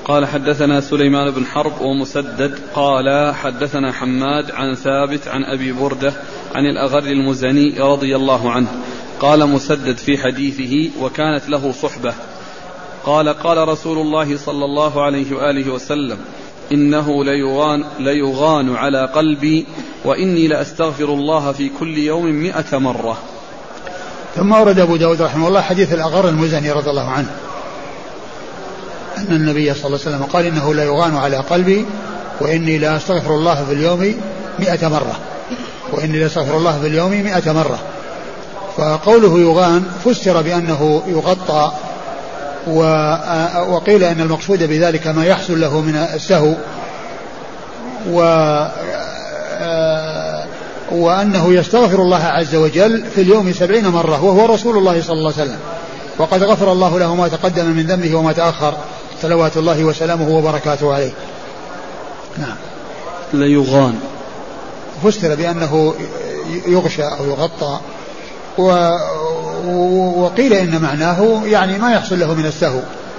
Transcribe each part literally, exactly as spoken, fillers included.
قال حدثنا سليمان بن حرب ومسدد قال حدثنا حماد عن ثابت عن أبي بردة عن الأغر المزني رضي الله عنه قال مسدد في حديثه وكانت له صحبة قال قال رسول الله صلى الله عليه وآله وسلم إنه ليغان, ليغان على قلبي وإني لأستغفر الله في كل يوم مئة مرة. ثم ورد أبو داود رحمه الله حديث الأغر المزني رضي الله عنه أن النبي صلى الله عليه وسلم قال إنه لا يغان على قلبي وإني لا أستغفر الله في اليوم مئة مرة وإني لا أستغفر الله في اليوم مئة مرة. فقوله يغان فسر بأنه يغطى، وقيل أن المقصود بذلك ما يحصل له من السهو، وأنه يستغفر الله عز وجل في اليوم سبعين مرة وهو رسول الله صلى الله عليه وسلم، وقد غفر الله له ما تقدم من ذنبه وما تأخر صلوات الله وسلامه وبركاته عليه. نعم. ليغان فسر بأنه يغشى أو يغطى، وقيل إن معناه يعني ما يحصل له من السهو.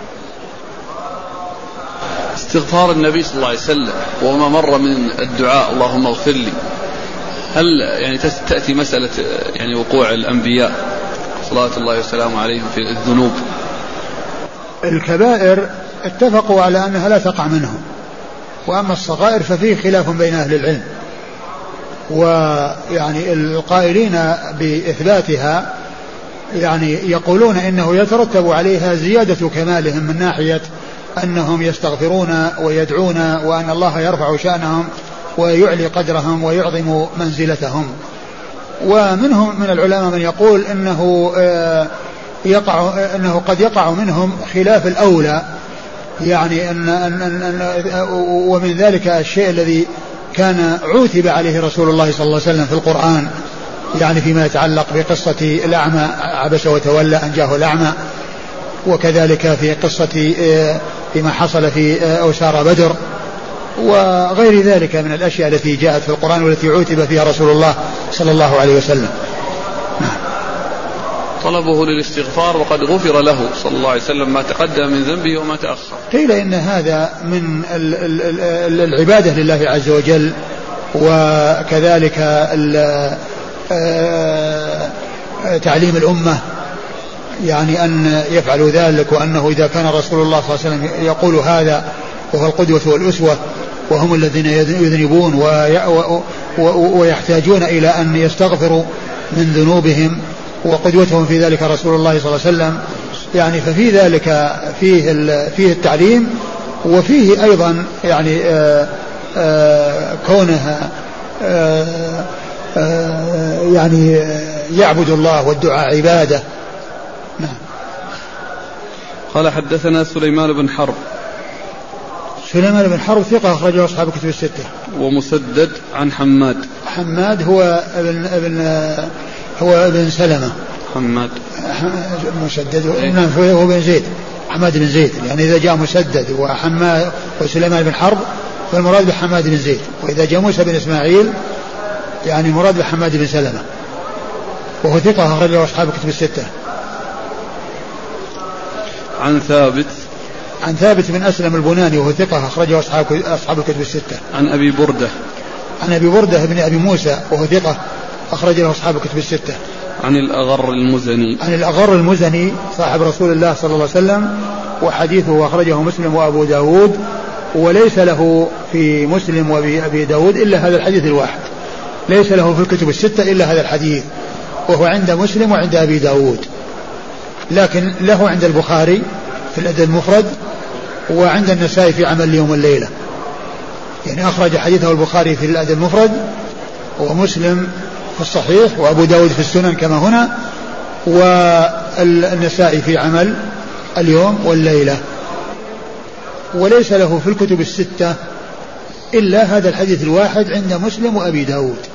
استغفار النبي صلى الله عليه وسلم وما مر من الدعاء اللهم اغفر لي، هل يعني تأتي مسألة يعني وقوع الأنبياء صلوات الله وسلامه عليهم في الذنوب؟ الكبائر اتفقوا على أنها لا تقع منهم، وأما الصغائر ففيه خلاف بين أهل العلم، ويعني القائلين بإثباتها يعني يقولون إنه يترتب عليها زيادة كمالهم من ناحية أنهم يستغفرون ويدعون وأن الله يرفع شأنهم ويعلي قدرهم ويعظم منزلتهم. ومنهم من العلماء من يقول إنه يقع إنه قد يقع منهم خلاف الأولى، يعني أن, أن, أن ومن ذلك الشيء الذي كان عوتب عليه رسول الله صلى الله عليه وسلم في القرآن، يعني فيما يتعلق بقصة الأعمى عبس وتولى أن جاءه الأعمى، وكذلك في قصة فيما حصل في أسارى بدر، وغير ذلك من الأشياء التي جاءت في القرآن والتي عوتب فيها رسول الله صلى الله عليه وسلم. طلبه للاستغفار وقد غفر له صلى الله عليه وسلم ما تقدم من ذنبه وما تأخر. قيل إن هذا من العبادة لله عز وجل، وكذلك تعليم الأمة يعني أن يفعلوا ذلك، وأنه إذا كان رسول الله صلى الله عليه وسلم يقول هذا وهو القدوة والأسوة، وهم الذين يذنبون ويحتاجون إلى أن يستغفروا من ذنوبهم، وقدوتهم في ذلك رسول الله صلى الله عليه وسلم، يعني ففي ذلك فيه فيه التعليم، وفيه أيضا يعني آآ آآ كونها آآ آآ يعني يعبد الله والدعاء عبادة. نعم. قال حدثنا سليمان بن حرب. سليمان بن حرب ثقة أخرجه أصحاب الكتب الستة. ومسدد عن حماد. حماد هو ابن ابن هو ابن سلمة. حماد مسدد هو بن زيد، حماد بن زيد، يعني إذا جاء مسدد وحماد وسليمان بن حرب فالمراد بحماد بن زيد، وإذا جاء موسى بن إسماعيل يعني المراد بحماد بن سلمة، وهو ثقة أخرجه أصحاب الكتب الستة. عن ثابت. عن ثابت بن أسلم البناني وهو ثقة أخرجه أصحاب أصحاب الكتب الستة. عن أبي بردة. عن أبي بردة بن أبي موسى وهو ثقة أخرجه أصحاب الكتب الستة. عن الأغر المزني. عن الأغر المزني صاحب رسول الله صلى الله عليه وسلم، وحديثه أخرجه مسلم وأبو داود، وليس له في مسلم وأبي داود إلا هذا الحديث الواحد، ليس له في الكتب الستة إلا هذا الحديث، وهو عند مسلم وعند أبي داود، لكن له عند البخاري في الأدب المفرد، وعند النسائي في عمل اليوم والليلة، يعني أخرج حديثه البخاري في الأدب المفرد ومسلم في الصحيح وأبو داود في السنن كما هنا، والنسائي في عمل اليوم والليلة، وليس له في الكتب الستة إلا هذا الحديث الواحد عند مسلم وأبي داود.